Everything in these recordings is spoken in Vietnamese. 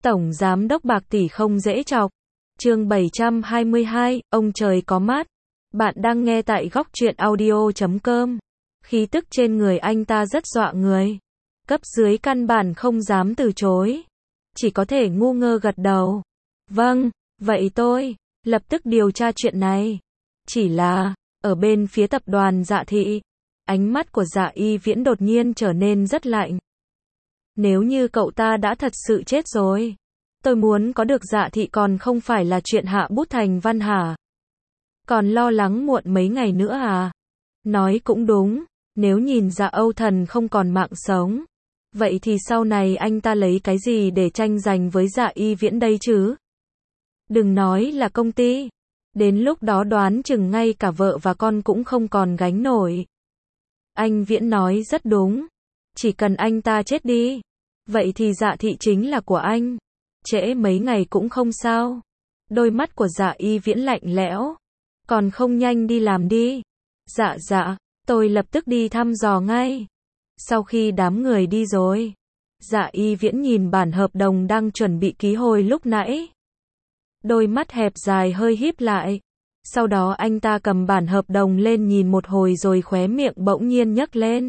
Tổng Giám đốc bạc tỷ không dễ chọc. Chương 722, ông trời có mắt. Bạn đang nghe tại góc truyện audio.com. Khí tức trên người anh ta rất dọa người. Cấp dưới căn bản không dám từ chối. Chỉ có thể ngu ngơ gật đầu. Vâng, vậy tôi lập tức điều tra chuyện này. Chỉ là, ở bên phía tập đoàn Dạ Thị, ánh mắt của Dạ Y Viễn đột nhiên trở nên rất lạnh. Nếu như cậu ta đã thật sự chết rồi, tôi muốn có được Dạ Thị còn không phải là chuyện hạ bút thành văn hả? Còn lo lắng muộn mấy ngày nữa à? Nói cũng đúng, nếu nhìn Dạ Âu Thần không còn mạng sống, vậy thì sau này anh ta lấy cái gì để tranh giành với Dạ Y Viễn đây chứ? Đừng nói là công ty, đến lúc đó đoán chừng ngay cả vợ và con cũng không còn gánh nổi. Anh Viễn nói rất đúng, chỉ cần anh ta chết đi, vậy thì Dạ Thị chính là của anh. Trễ mấy ngày cũng không sao. Đôi mắt của Dạ Y Viễn lạnh lẽo. Còn không nhanh đi làm đi. Dạ, tôi lập tức đi thăm dò ngay. Sau khi đám người đi rồi, Dạ Y Viễn nhìn bản hợp đồng đang chuẩn bị ký hồi lúc nãy. Đôi mắt hẹp dài hơi híp lại. Sau đó anh ta cầm bản hợp đồng lên nhìn một hồi rồi khóe miệng bỗng nhiên nhấc lên.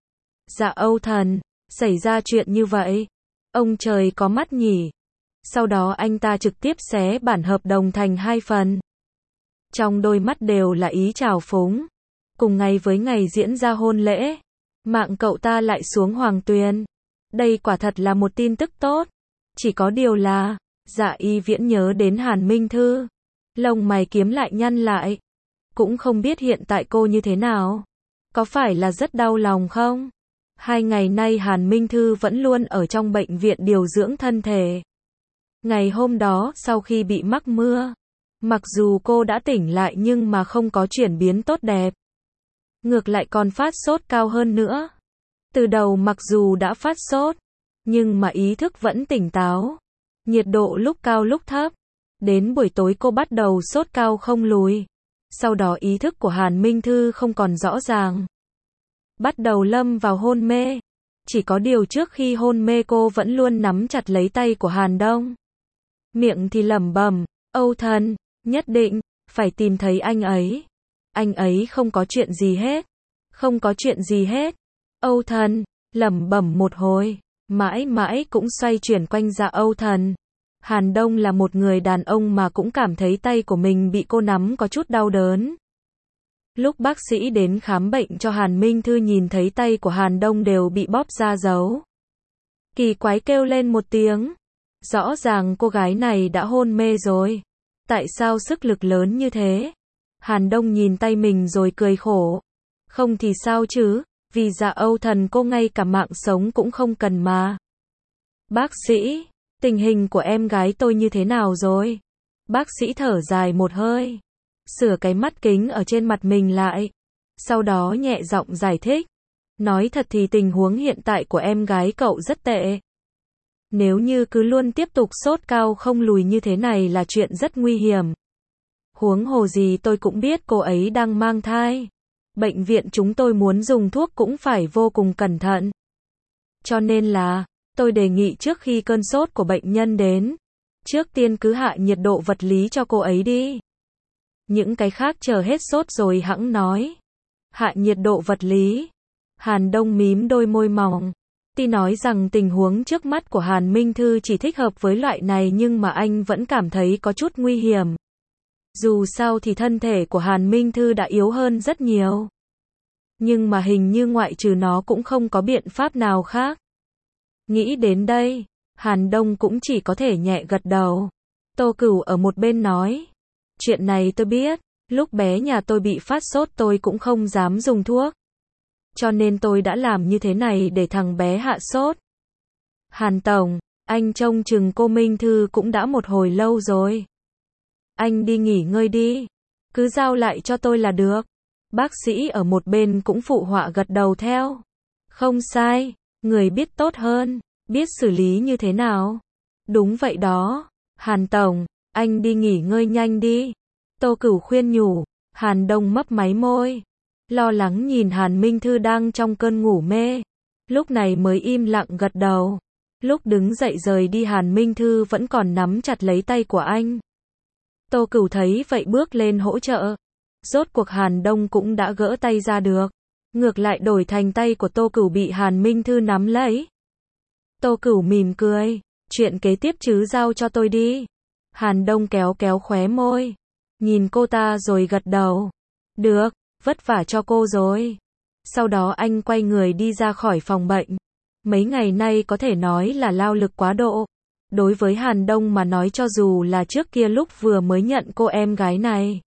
Dạ Âu Thần, xảy ra chuyện như vậy. Ông trời có mắt nhỉ. Sau đó anh ta trực tiếp xé bản hợp đồng thành hai phần. Trong đôi mắt đều là ý trào phúng. Cùng ngày với ngày diễn ra hôn lễ, mạng cậu ta lại xuống hoàng tuyền. Đây quả thật là một tin tức tốt. Chỉ có điều là, Dạ Y Viễn nhớ đến Hàn Minh Thư. Lông mày kiếm lại nhăn lại. Cũng không biết hiện tại cô như thế nào. Có phải là rất đau lòng không? 2 ngày nay Hàn Minh Thư vẫn luôn ở trong bệnh viện điều dưỡng thân thể. Ngày hôm đó, sau khi bị mắc mưa, mặc dù cô đã tỉnh lại nhưng mà không có chuyển biến tốt đẹp. Ngược lại còn phát sốt cao hơn nữa. Từ đầu mặc dù đã phát sốt, nhưng mà ý thức vẫn tỉnh táo. Nhiệt độ lúc cao lúc thấp. Đến buổi tối cô bắt đầu sốt cao không lùi. Sau đó ý thức của Hàn Minh Thư không còn rõ ràng. Bắt đầu lâm vào hôn mê. Chỉ có điều trước khi hôn mê cô vẫn luôn nắm chặt lấy tay của Hàn Đông. Miệng thì lẩm bẩm, Âu Thần, nhất định phải tìm thấy anh ấy. Anh ấy không có chuyện gì hết. Không có chuyện gì hết. Âu Thần, lẩm bẩm một hồi, mãi mãi cũng xoay chuyển quanh Dạ Âu Thần. Hàn Đông là một người đàn ông mà cũng cảm thấy tay của mình bị cô nắm có chút đau đớn. Lúc bác sĩ đến khám bệnh cho Hàn Minh Thư nhìn thấy tay của Hàn Đông đều bị bóp ra dấu. Kỳ quái kêu lên một tiếng. Rõ ràng cô gái này đã hôn mê rồi. Tại sao sức lực lớn như thế? Hàn Đông nhìn tay mình rồi cười khổ. Không thì sao chứ, vì Dạ Âu Thần cô ngay cả mạng sống cũng không cần mà. Bác sĩ, tình hình của em gái tôi như thế nào rồi? Bác sĩ thở dài một hơi. Sửa cái mắt kính ở trên mặt mình lại. Sau đó nhẹ giọng giải thích. Nói thật thì tình huống hiện tại của em gái cậu rất tệ. Nếu như cứ luôn tiếp tục sốt cao không lùi như thế này là chuyện rất nguy hiểm. Huống hồ gì tôi cũng biết cô ấy đang mang thai. Bệnh viện chúng tôi muốn dùng thuốc cũng phải vô cùng cẩn thận. Cho nên là, tôi đề nghị trước khi cơn sốt của bệnh nhân đến, trước tiên cứ hạ nhiệt độ vật lý cho cô ấy đi. Những cái khác chờ hết sốt rồi hẵng nói. Hạ nhiệt độ vật lý. Hàn Đông mím đôi môi mỏng. Tuy nói rằng tình huống trước mắt của Hàn Minh Thư chỉ thích hợp với loại này nhưng mà anh vẫn cảm thấy có chút nguy hiểm. Dù sao thì thân thể của Hàn Minh Thư đã yếu hơn rất nhiều. Nhưng mà hình như ngoại trừ nó cũng không có biện pháp nào khác. Nghĩ đến đây, Hàn Đông cũng chỉ có thể nhẹ gật đầu. Tô Cửu ở một bên nói. Chuyện này tôi biết, lúc bé nhà tôi bị phát sốt tôi cũng không dám dùng thuốc. Cho nên tôi đã làm như thế này để thằng bé hạ sốt. Hàn Tổng, anh trông chừng cô Minh Thư cũng đã một hồi lâu rồi. Anh đi nghỉ ngơi đi. Cứ giao lại cho tôi là được. Bác sĩ ở một bên cũng phụ họa gật đầu theo. Không sai, người biết tốt hơn, biết xử lý như thế nào. Đúng vậy đó. Hàn Tổng, anh đi nghỉ ngơi nhanh đi. Tô Cửu khuyên nhủ. Hàn Đông mấp máy môi. Lo lắng nhìn Hàn Minh Thư đang trong cơn ngủ mê. Lúc này mới im lặng gật đầu. Lúc đứng dậy rời đi Hàn Minh Thư vẫn còn nắm chặt lấy tay của anh. Tô Cửu thấy vậy bước lên hỗ trợ. Rốt cuộc Hàn Đông cũng đã gỡ tay ra được. Ngược lại đổi thành tay của Tô Cửu bị Hàn Minh Thư nắm lấy. Tô Cửu mỉm cười. Chuyện kế tiếp chứ giao cho tôi đi. Hàn Đông kéo kéo khóe môi. Nhìn cô ta rồi gật đầu. Được, vất vả cho cô rồi. Sau đó anh quay người đi ra khỏi phòng bệnh. Mấy ngày nay có thể nói là lao lực quá độ. Đối với Hàn Đông mà nói cho dù là trước kia lúc vừa mới nhận cô em gái này.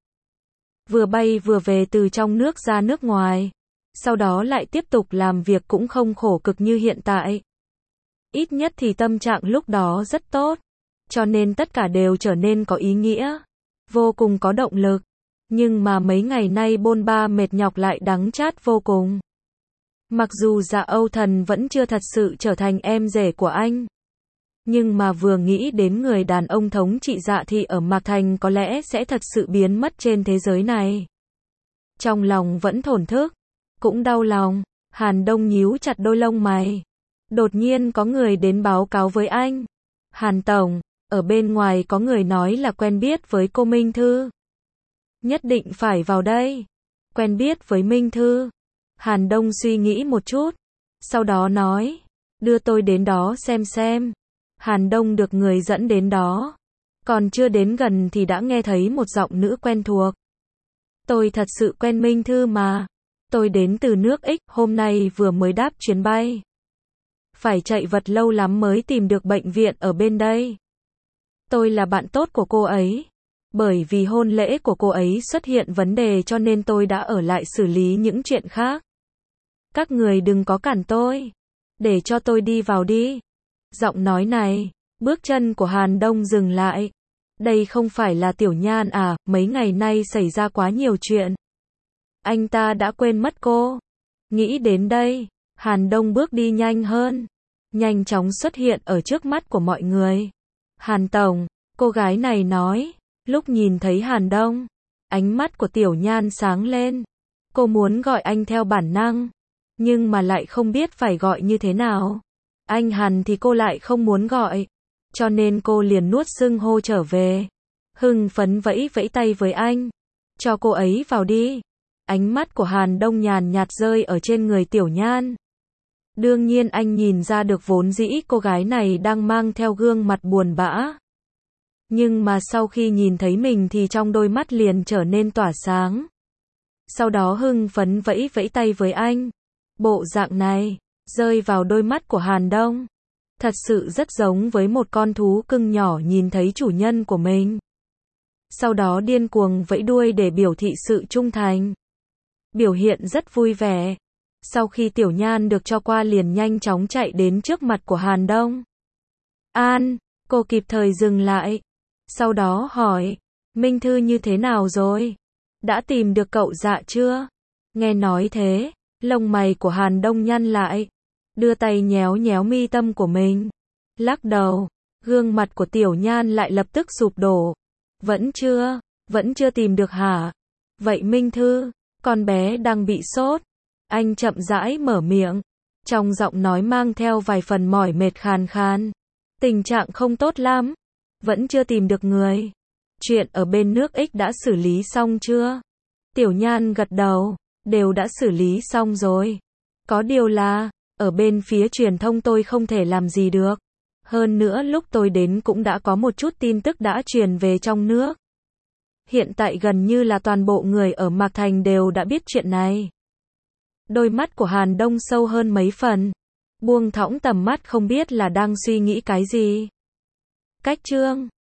Vừa bay vừa về từ trong nước ra nước ngoài. Sau đó lại tiếp tục làm việc cũng không khổ cực như hiện tại. Ít nhất thì tâm trạng lúc đó rất tốt. Cho nên tất cả đều trở nên có ý nghĩa. Vô cùng có động lực. Nhưng mà mấy ngày nay bôn ba mệt nhọc lại đắng chát vô cùng. Mặc dù Dạ Âu Thần vẫn chưa thật sự trở thành em rể của anh. Nhưng mà vừa nghĩ đến người đàn ông thống trị Dạ Thị ở Mạc Thành có lẽ sẽ thật sự biến mất trên thế giới này. Trong lòng vẫn thổn thức, cũng đau lòng. Hàn Đông nhíu chặt đôi lông mày. Đột nhiên có người đến báo cáo với anh. Hàn Tổng, ở bên ngoài có người nói là quen biết với cô Minh Thư. Nhất định phải vào đây. Quen biết với Minh Thư. Hàn Đông suy nghĩ một chút. Sau đó nói. Đưa tôi đến đó xem. Hàn Đông được người dẫn đến đó. Còn chưa đến gần thì đã nghe thấy một giọng nữ quen thuộc. Tôi thật sự quen Minh Thư mà. Tôi đến từ nước X, hôm nay vừa mới đáp chuyến bay. Phải chạy vật lâu lắm mới tìm được bệnh viện ở bên đây. Tôi là bạn tốt của cô ấy. Bởi vì hôn lễ của cô ấy xuất hiện vấn đề cho nên tôi đã ở lại xử lý những chuyện khác. Các người đừng có cản tôi. Để cho tôi đi vào đi. Giọng nói này, bước chân của Hàn Đông dừng lại. Đây không phải là Tiểu Nhan à, mấy ngày nay xảy ra quá nhiều chuyện. Anh ta đã quên mất cô. Nghĩ đến đây, Hàn Đông bước đi nhanh hơn. Nhanh chóng xuất hiện ở trước mắt của mọi người. Hàn Tổng, cô gái này nói. Lúc nhìn thấy Hàn Đông, ánh mắt của Tiểu Nhan sáng lên. Cô muốn gọi anh theo bản năng. Nhưng mà lại không biết phải gọi như thế nào. Anh Hàn thì cô lại không muốn gọi. Cho nên cô liền nuốt xưng hô trở về. Hưng phấn vẫy vẫy tay với anh. Cho cô ấy vào đi. Ánh mắt của Hàn Đông nhàn nhạt rơi ở trên người Tiểu Nhan. Đương nhiên anh nhìn ra được vốn dĩ cô gái này đang mang theo gương mặt buồn bã. Nhưng mà sau khi nhìn thấy mình thì trong đôi mắt liền trở nên tỏa sáng. Sau đó hưng phấn vẫy vẫy tay với anh. Bộ dạng này, rơi vào đôi mắt của Hàn Đông. Thật sự rất giống với một con thú cưng nhỏ nhìn thấy chủ nhân của mình. Sau đó điên cuồng vẫy đuôi để biểu thị sự trung thành. Biểu hiện rất vui vẻ. Sau khi Tiểu Nhan được cho qua liền nhanh chóng chạy đến trước mặt của Hàn Đông. An, cô kịp thời dừng lại. Sau đó hỏi, Minh Thư như thế nào rồi? Đã tìm được cậu Dạ chưa? Nghe nói thế, lông mày của Hàn Đông nhăn lại. Đưa tay nhéo nhéo mi tâm của mình. Lắc đầu, gương mặt của Tiểu Nhan lại lập tức sụp đổ. Vẫn chưa tìm được hả? Vậy Minh Thư, con bé đang bị sốt. Anh chậm rãi mở miệng. Trong giọng nói mang theo vài phần mỏi mệt khàn khàn. Tình trạng không tốt lắm. Vẫn chưa tìm được người. Chuyện ở bên nước X đã xử lý xong chưa? Tiểu Nhan gật đầu. Đều đã xử lý xong rồi. Có điều là, ở bên phía truyền thông tôi không thể làm gì được. Hơn nữa lúc tôi đến cũng đã có một chút tin tức đã truyền về trong nước. Hiện tại gần như là toàn bộ người ở Mạc Thành đều đã biết chuyện này. Đôi mắt của Hàn Đông sâu hơn mấy phần. Buông thõng tầm mắt không biết là đang suy nghĩ cái gì. Cách chương